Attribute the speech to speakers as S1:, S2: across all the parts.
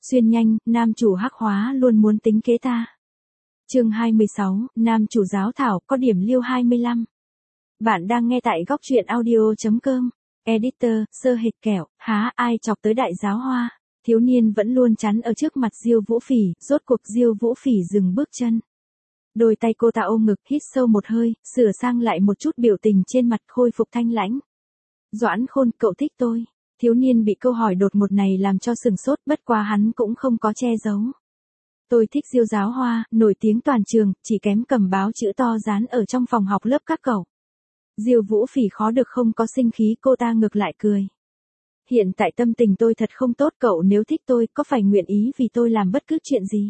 S1: Xuyên nhanh, nam chủ hắc hóa luôn muốn tính kế ta. Chương 26, nam chủ giáo thảo có điểm liêu 25. Bạn đang nghe tại góc truyện audio.com. Editor, sơ hệt kẹo, há ai chọc tới đại giáo hoa. Thiếu niên vẫn luôn chắn ở trước mặt Diêu Vũ Phỉ, rốt cuộc Diêu Vũ Phỉ dừng bước chân. Đôi tay cô ta ôm ngực, hít sâu một hơi, sửa sang lại một chút biểu tình trên mặt, khôi phục thanh lãnh. Doãn Khôn, cậu thích tôi. Thiếu niên bị câu hỏi đột ngột này làm cho sừng sốt, bất quá hắn cũng không có che giấu. Tôi thích Diêu giáo hoa, nổi tiếng toàn trường, chỉ kém cầm báo chữ to dán ở trong phòng học lớp các cậu. Diêu Vũ Phỉ khó được không có sinh khí, cô ta ngược lại cười. Hiện tại tâm tình tôi thật không tốt, cậu nếu thích tôi, có phải nguyện ý vì tôi làm bất cứ chuyện gì?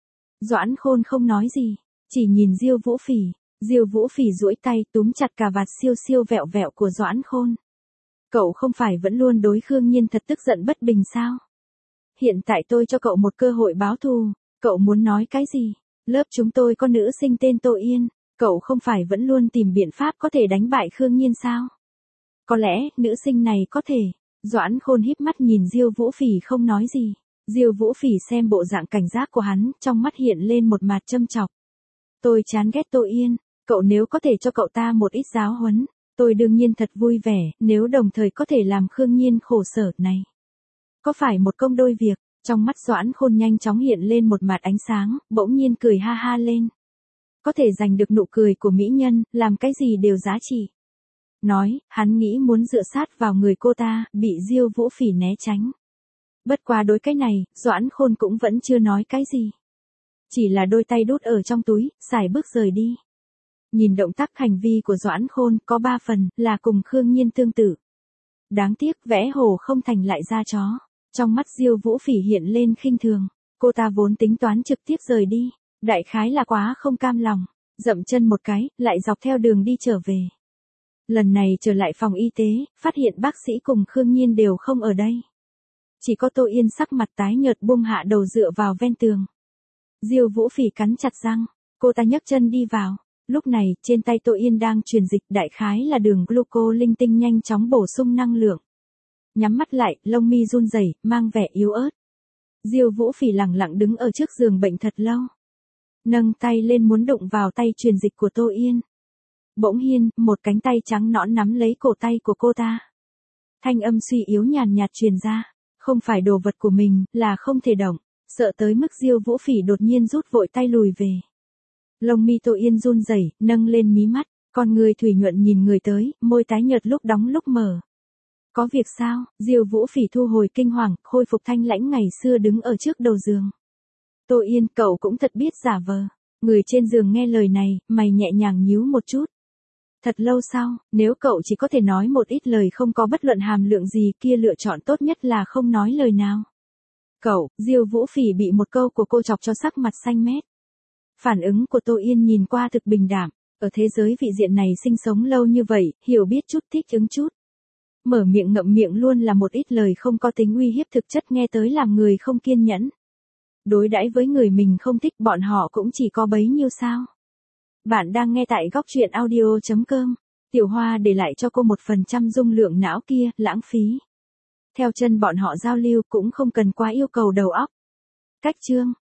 S1: Doãn Khôn không nói gì, chỉ nhìn Diêu Vũ Phỉ. Diêu Vũ Phỉ duỗi tay túm chặt cà vạt siêu siêu vẹo vẹo của Doãn Khôn. Cậu không phải vẫn luôn đối Khương Nhiên thật tức giận bất bình sao? Hiện tại tôi cho cậu một cơ hội báo thù, cậu muốn nói cái gì? Lớp chúng tôi có nữ sinh tên Tô Yên, cậu không phải vẫn luôn tìm biện pháp có thể đánh bại Khương Nhiên sao? Có lẽ, nữ sinh này có thể. Doãn Khôn híp mắt nhìn Diêu Vũ Phỉ không nói gì. Diêu Vũ Phỉ xem bộ dạng cảnh giác của hắn, trong mắt hiện lên một mặt châm chọc. Tôi chán ghét Tô Yên, cậu nếu có thể cho cậu ta một ít giáo huấn, tôi đương nhiên thật vui vẻ, nếu đồng thời có thể làm Khương Nhiên khổ sở này. Có phải một công đôi việc, trong mắt Doãn Khôn nhanh chóng hiện lên một mặt ánh sáng, bỗng nhiên cười ha ha lên. Có thể giành được nụ cười của mỹ nhân, làm cái gì đều giá trị. Nói, hắn nghĩ muốn dựa sát vào người cô ta, bị Diêu Vũ Phỉ né tránh. Bất quá đối cái này, Doãn Khôn cũng vẫn chưa nói cái gì. Chỉ là đôi tay đút ở trong túi, xài bước rời đi. Nhìn động tác hành vi của Doãn Khôn có 3 phần là cùng Khương Nhiên tương tự. Đáng tiếc vẽ hổ không thành lại ra chó. Trong mắt Diêu Vũ Phỉ hiện lên khinh thường. Cô ta vốn tính toán trực tiếp rời đi. Đại khái là quá không cam lòng. Dậm chân một cái, lại dọc theo đường đi trở về. Lần này trở lại phòng y tế, phát hiện bác sĩ cùng Khương Nhiên đều không ở đây. Chỉ có Tô Yên sắc mặt tái nhợt buông hạ đầu dựa vào ven tường. Diêu Vũ Phỉ cắn chặt răng. Cô ta nhấc chân đi vào. Lúc này, trên tay Tô Yên đang truyền dịch, đại khái là đường gluco linh tinh nhanh chóng bổ sung năng lượng. Nhắm mắt lại, lông mi run rẩy, mang vẻ yếu ớt. Diêu Vũ Phỉ lẳng lặng đứng ở trước giường bệnh thật lâu. Nâng tay lên muốn đụng vào tay truyền dịch của Tô Yên. Bỗng nhiên, một cánh tay trắng nõn nắm lấy cổ tay của cô ta. Thanh âm suy yếu nhàn nhạt truyền ra. Không phải đồ vật của mình, là không thể động. Sợ tới mức Diêu Vũ Phỉ đột nhiên rút vội tay lùi về. Lông mi Tô Yên run rẩy, nâng lên mí mắt, con người thủy nhuận nhìn người tới, môi tái nhợt lúc đóng lúc mở. Có việc sao? Diêu Vũ Phỉ thu hồi kinh hoàng, khôi phục thanh lãnh ngày xưa đứng ở trước đầu giường. Tô Yên, cậu cũng thật biết giả vờ. Người trên giường nghe lời này, mày nhẹ nhàng nhíu một chút. Thật lâu sau, nếu cậu chỉ có thể nói một ít lời không có bất luận hàm lượng gì kia, lựa chọn tốt nhất là không nói lời nào. Cậu, Diêu Vũ Phỉ bị một câu của cô chọc cho sắc mặt xanh mét. Phản ứng của Tô Yên nhìn qua thực bình đạm, ở thế giới vị diện này sinh sống lâu như vậy, hiểu biết chút thích ứng chút. Mở miệng ngậm miệng luôn là một ít lời không có tính uy hiếp, thực chất nghe tới làm người không kiên nhẫn. Đối đãi với người mình không thích, bọn họ cũng chỉ có bấy nhiêu sao. Bạn đang nghe tại góc truyện audio.com. Tiểu Hoa để lại cho cô 1% dung lượng não kia, lãng phí. Theo chân bọn họ giao lưu cũng không cần quá yêu cầu đầu óc. Cách chương.